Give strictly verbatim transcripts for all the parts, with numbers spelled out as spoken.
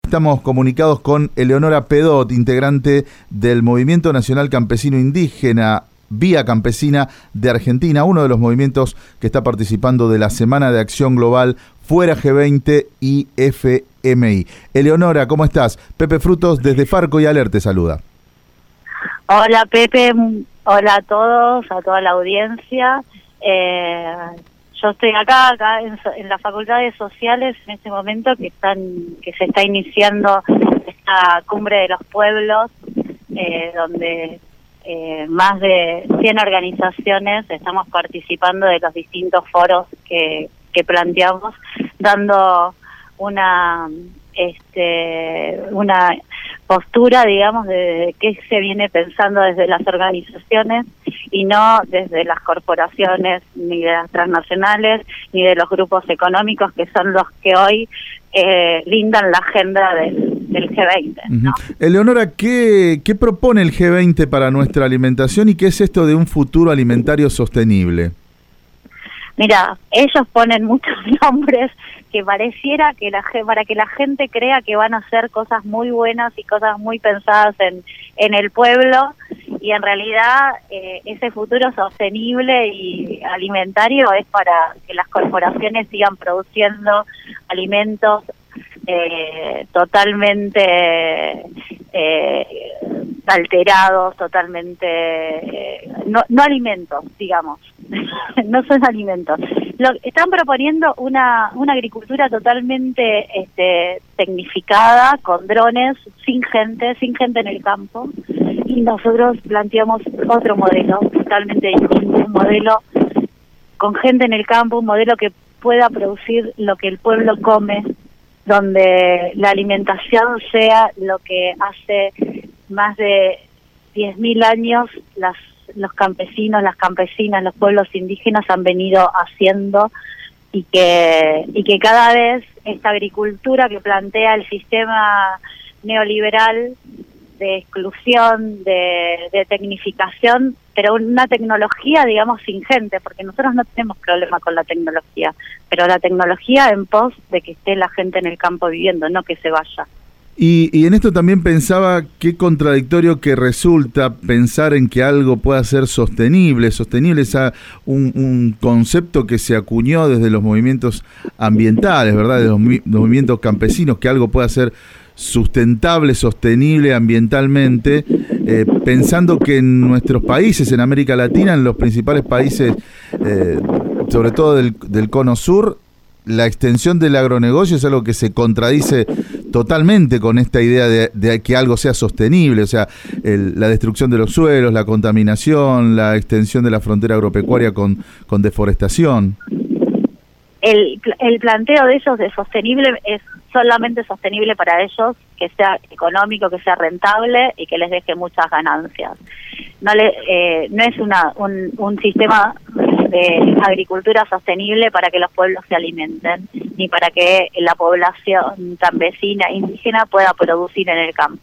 estamos comunicados con Eleonora Pedot, integrante del Movimiento Nacional Campesino Indígena, Vía Campesina de Argentina, uno de los movimientos que está participando de la Semana de Acción Global Fuera G veinte y F M I. Eleonora, ¿cómo estás? Pepe Frutos desde Farco y Aler te saluda. Hola Pepe, hola a todos, a toda la audiencia. Eh, yo estoy acá, acá en, en la Facultad de Sociales en este momento que están, que se está iniciando esta cumbre de los pueblos, eh, donde eh, más de cien organizaciones estamos participando de los distintos foros que, que planteamos, dando una este una postura, digamos, de qué se viene pensando desde las organizaciones y no desde las corporaciones, ni de las transnacionales, ni de los grupos económicos, que son los que hoy eh, lindan la agenda del, del G veinte, ¿no? Uh-huh. Eleonora, ¿qué, ¿qué propone el G veinte para nuestra alimentación y qué es esto de un futuro alimentario sostenible? Mira, ellos ponen muchos nombres que pareciera que la para que la gente crea que van a hacer cosas muy buenas y cosas muy pensadas en, en el pueblo, y en realidad eh, ese futuro sostenible y alimentario es para que las corporaciones sigan produciendo alimentos eh, totalmente eh, alterados, totalmente eh, no, no alimentos, digamos. No son alimentos. Lo, están proponiendo una una agricultura totalmente este, tecnificada, con drones, sin gente, sin gente en el campo, y nosotros planteamos otro modelo totalmente distinto, un modelo con gente en el campo, un modelo que pueda producir lo que el pueblo come, donde la alimentación sea lo que hace más de diez mil años las los campesinos, las campesinas, los pueblos indígenas han venido haciendo, y que y que cada vez esta agricultura que plantea el sistema neoliberal de exclusión, de, de tecnificación, pero una tecnología, digamos, sin gente, porque nosotros no tenemos problema con la tecnología, pero la tecnología en pos de que esté la gente en el campo viviendo, no que se vaya. Y, y en esto también pensaba qué contradictorio que resulta pensar en que algo pueda ser sostenible. Sostenible es a un, un concepto que se acuñó desde los movimientos ambientales, ¿verdad? De los, los movimientos campesinos, que algo pueda ser sustentable, sostenible ambientalmente, eh, pensando que en nuestros países, en América Latina, en los principales países, eh, sobre todo del, del cono sur, la extensión del agronegocio es algo que se contradice totalmente con esta idea de, de que algo sea sostenible, o sea, el, la destrucción de los suelos, la contaminación, la extensión de la frontera agropecuaria con, con deforestación. El, el planteo de ellos de sostenible es solamente sostenible para ellos, que sea económico, que sea rentable y que les deje muchas ganancias. No le, eh, no es una un, un sistema de agricultura sostenible para que los pueblos se alimenten, ni para que la población campesina, indígena pueda producir en el campo.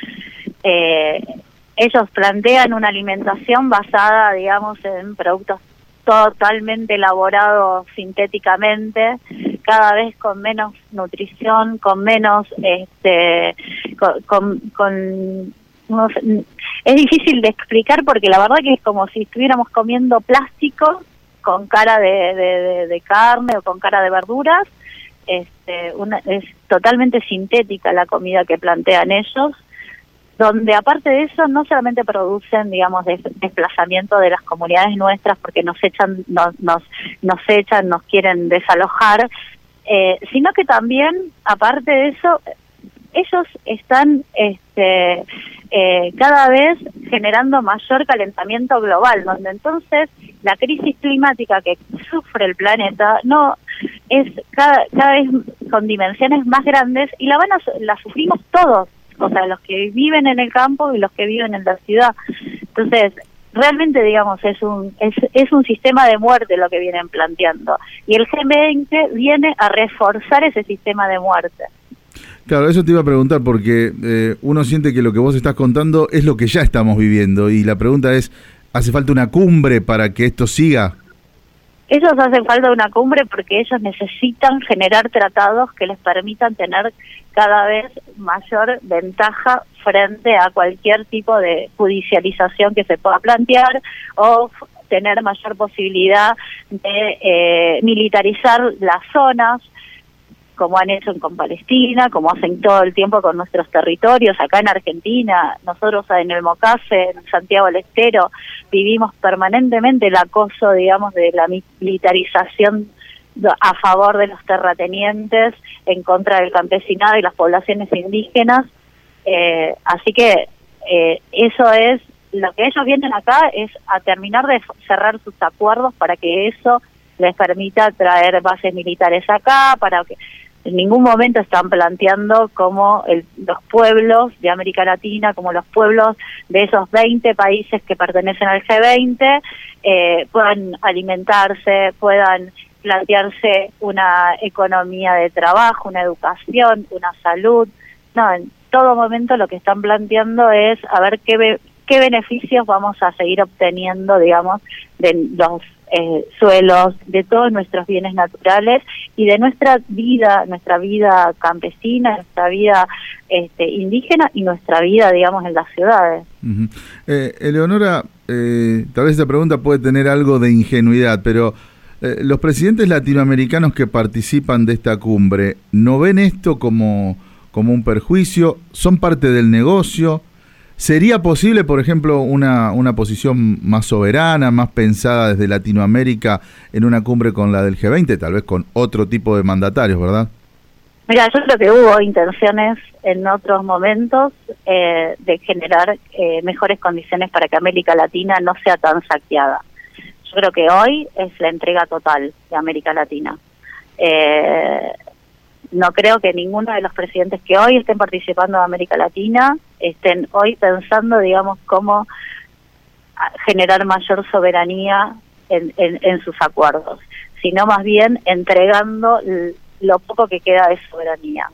Eh, ellos plantean una alimentación basada, digamos, en productos totalmente elaborados sintéticamente, cada vez con menos nutrición, con menos, este, con, con, con no sé, es difícil de explicar porque la verdad que es como si estuviéramos comiendo plástico con cara de, de, de, de carne o con cara de verduras. Este, una, es totalmente sintética la comida que plantean ellos, donde aparte de eso no solamente producen, digamos, des, desplazamiento de las comunidades nuestras porque nos echan, nos, nos, nos echan, nos quieren desalojar, eh, sino que también, aparte de eso, ellos están este, eh, cada vez generando mayor calentamiento global, donde entonces la crisis climática que sufre el planeta no es cada, cada vez con dimensiones más grandes, y la van a, la sufrimos todos, o sea, los que viven en el campo y los que viven en la ciudad. Entonces, realmente, digamos, es un es, es un sistema de muerte lo que vienen planteando, y el G veinte viene a reforzar ese sistema de muerte. Claro, eso te iba a preguntar porque eh, uno siente que lo que vos estás contando es lo que ya estamos viviendo, y la pregunta es, ¿hace falta una cumbre para que esto siga? ellos hacen falta una cumbre porque ellos necesitan generar tratados que les permitan tener cada vez mayor ventaja frente a cualquier tipo de judicialización que se pueda plantear o tener mayor posibilidad de eh, militarizar las zonas, como han hecho con Palestina, como hacen todo el tiempo con nuestros territorios. Acá en Argentina, nosotros en el Mocase, en Santiago del Estero, vivimos permanentemente el acoso, digamos, de la militarización a favor de los terratenientes, en contra del campesinado y las poblaciones indígenas. Eh, así que eh, eso es, lo que ellos vienen acá es a terminar de cerrar sus acuerdos para que eso les permita traer bases militares acá, para que en ningún momento están planteando cómo el, los pueblos de América Latina, como los pueblos de esos veinte países que pertenecen al G veinte, eh, puedan alimentarse, puedan plantearse una economía de trabajo, una educación, una salud. No, en todo momento lo que están planteando es a ver qué, be qué beneficios vamos a seguir obteniendo, digamos, de los Eh, suelos, de todos nuestros bienes naturales y de nuestra vida, nuestra vida campesina, nuestra vida este, indígena y nuestra vida, digamos, en las ciudades. Uh-huh. eh, Eleonora, eh, tal vez esta pregunta puede tener algo de ingenuidad, pero eh, los presidentes latinoamericanos que participan de esta cumbre, ¿no ven esto como, como un perjuicio? ¿Son parte del negocio? ¿Sería posible, por ejemplo, una, una posición más soberana, más pensada desde Latinoamérica en una cumbre con la del G veinte, tal vez con otro tipo de mandatarios, verdad? Mira, yo creo que hubo intenciones en otros momentos eh, de generar eh, mejores condiciones para que América Latina no sea tan saqueada. Yo creo que hoy es la entrega total de América Latina. Eh, No creo que ninguno de los presidentes que hoy estén participando de América Latina estén hoy pensando, digamos, cómo generar mayor soberanía en, en, en sus acuerdos, sino más bien entregando lo poco que queda de soberanía.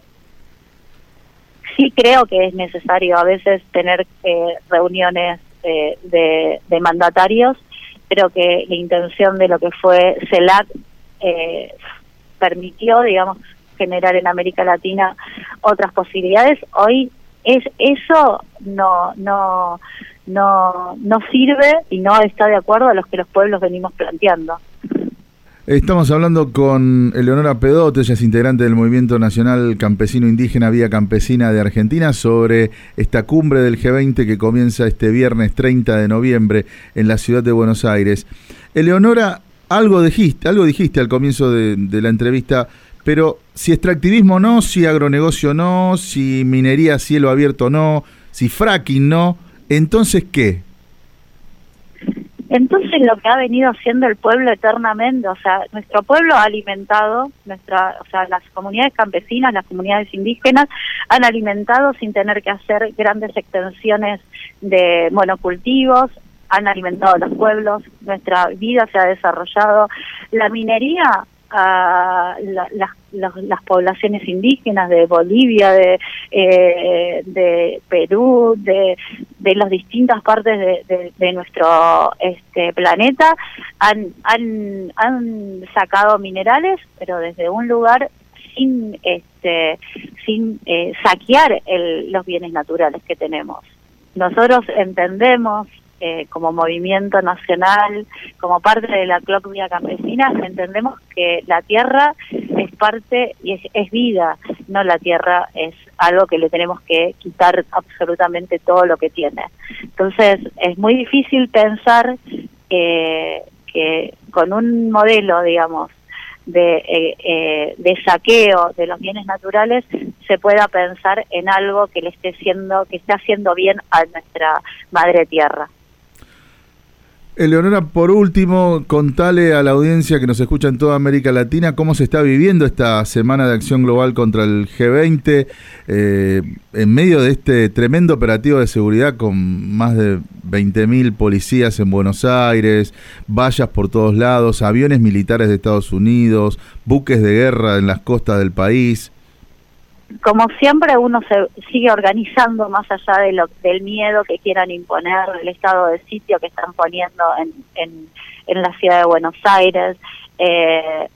Sí creo que es necesario a veces tener eh, reuniones eh, de, de mandatarios, pero que la intención de lo que fue CELAC eh, permitió, digamos, generar en América Latina otras posibilidades. Hoy es eso no no no no sirve y no está de acuerdo a los que los pueblos venimos planteando. Estamos hablando con Eleonora Pedote, ella es integrante del Movimiento Nacional Campesino Indígena Vía Campesina de Argentina, sobre esta cumbre del G veinte que comienza este viernes treinta de noviembre en la ciudad de Buenos Aires. Eleonora, algo dijiste, algo dijiste al comienzo de, de la entrevista, pero si extractivismo no, si agronegocio no, si minería a cielo abierto no, si fracking no, ¿entonces qué? Entonces lo que ha venido haciendo el pueblo eternamente, o sea, nuestro pueblo ha alimentado, nuestra, o sea, las comunidades campesinas, las comunidades indígenas han alimentado sin tener que hacer grandes extensiones de monocultivos, han alimentado a los pueblos, nuestra vida se ha desarrollado. La minería, a la, la, la, las poblaciones indígenas de Bolivia, de eh, de Perú, de, de las distintas partes de, de, de nuestro este planeta han, han han sacado minerales, pero desde un lugar sin este sin eh, saquear el, los bienes naturales que tenemos. Nosotros entendemos Eh, como movimiento nacional, como parte de la C L O C Vía Campesina, entendemos que la tierra es parte y es, es vida, no la tierra es algo que le tenemos que quitar absolutamente todo lo que tiene. Entonces es muy difícil pensar que, que con un modelo, digamos, de, eh, eh, de saqueo de los bienes naturales se pueda pensar en algo que le esté siendo, que esté haciendo bien a nuestra madre tierra. Eleonora, por último, contale a la audiencia que nos escucha en toda América Latina cómo se está viviendo esta Semana de Acción Global contra el G veinte, eh, en medio de este tremendo operativo de seguridad con más de veinte mil policías en Buenos Aires, vallas por todos lados, aviones militares de Estados Unidos, buques de guerra en las costas del país. Como siempre, uno se sigue organizando más allá de lo, del miedo que quieran imponer, del estado de sitio que están poniendo en, en, en la ciudad de Buenos Aires. Eh,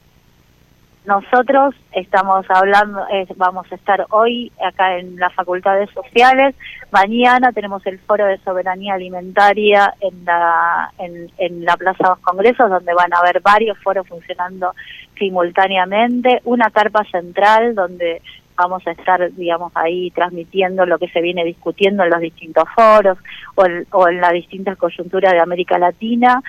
Nosotros estamos hablando, eh, vamos a estar hoy acá en las Facultades Sociales, mañana tenemos el Foro de Soberanía Alimentaria en la, en, en la Plaza de los Congresos, donde van a haber varios foros funcionando simultáneamente, una carpa central donde vamos a estar, digamos, ahí transmitiendo lo que se viene discutiendo en los distintos foros o en, o en las distintas coyunturas de América Latina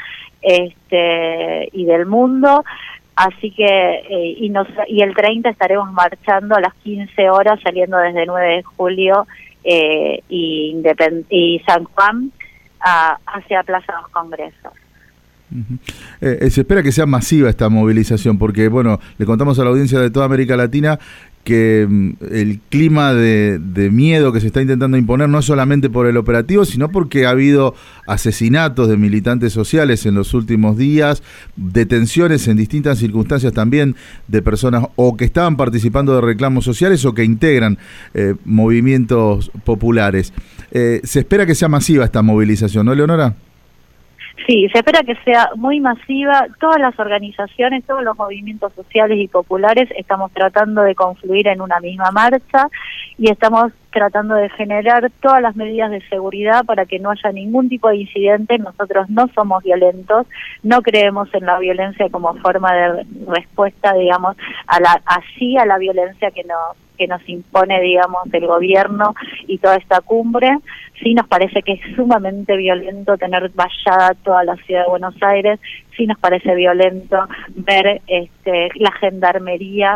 este, y del mundo. Así que, eh, y, nos, y el treinta estaremos marchando a las quince horas, saliendo desde nueve de julio eh, y, Independ y San Juan a, hacia Plaza de los Congresos. Uh-huh. eh, se espera que sea masiva esta movilización, porque, bueno, le contamos a la audiencia de toda América Latina que mm, el clima de, de miedo que se está intentando imponer no es solamente por el operativo, sino porque ha habido asesinatos de militantes sociales en los últimos días, detenciones en distintas circunstancias también de personas o que estaban participando de reclamos sociales o que integran eh, movimientos populares. Eh, se espera que sea masiva esta movilización, ¿no, Leonora? Sí, se espera que sea muy masiva. Todas las organizaciones, todos los movimientos sociales y populares estamos tratando de confluir en una misma marcha y estamos tratando de generar todas las medidas de seguridad para que no haya ningún tipo de incidente. Nosotros no somos violentos, no creemos en la violencia como forma de respuesta, digamos, a la así a la violencia que nos que nos impone, digamos, el gobierno y toda esta cumbre. Sí nos parece que es sumamente violento tener vallada toda la ciudad de Buenos Aires, sí nos parece violento ver este, la gendarmería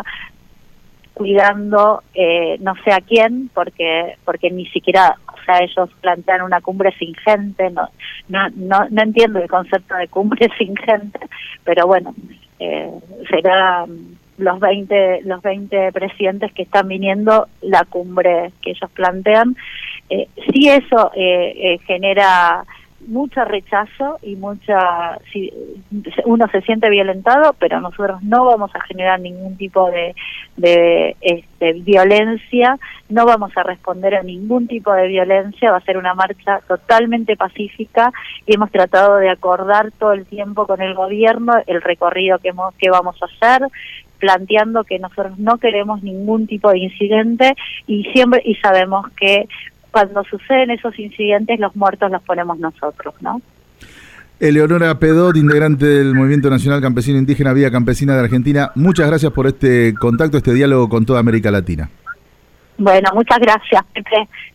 cuidando eh, no sé a quién, porque porque ni siquiera, o sea, ellos plantean una cumbre sin gente, no no no, no entiendo el concepto de cumbre sin gente, pero bueno, eh, será los veinte los veinte presidentes que están viniendo la cumbre que ellos plantean. Eh, sí eso eh, eh, genera mucho rechazo y mucha si, uno se siente violentado, pero nosotros no vamos a generar ningún tipo de, de este, violencia, no vamos a responder a ningún tipo de violencia, va a ser una marcha totalmente pacífica y hemos tratado de acordar todo el tiempo con el gobierno el recorrido que, hemos, que vamos a hacer, planteando que nosotros no queremos ningún tipo de incidente y siempre y sabemos que cuando suceden esos incidentes los muertos los ponemos nosotros, ¿no? Eleonora Pedot, integrante del Movimiento Nacional Campesino Indígena Vía Campesina de Argentina, muchas gracias por este contacto, este diálogo con toda América Latina. Bueno, muchas gracias, Pepe.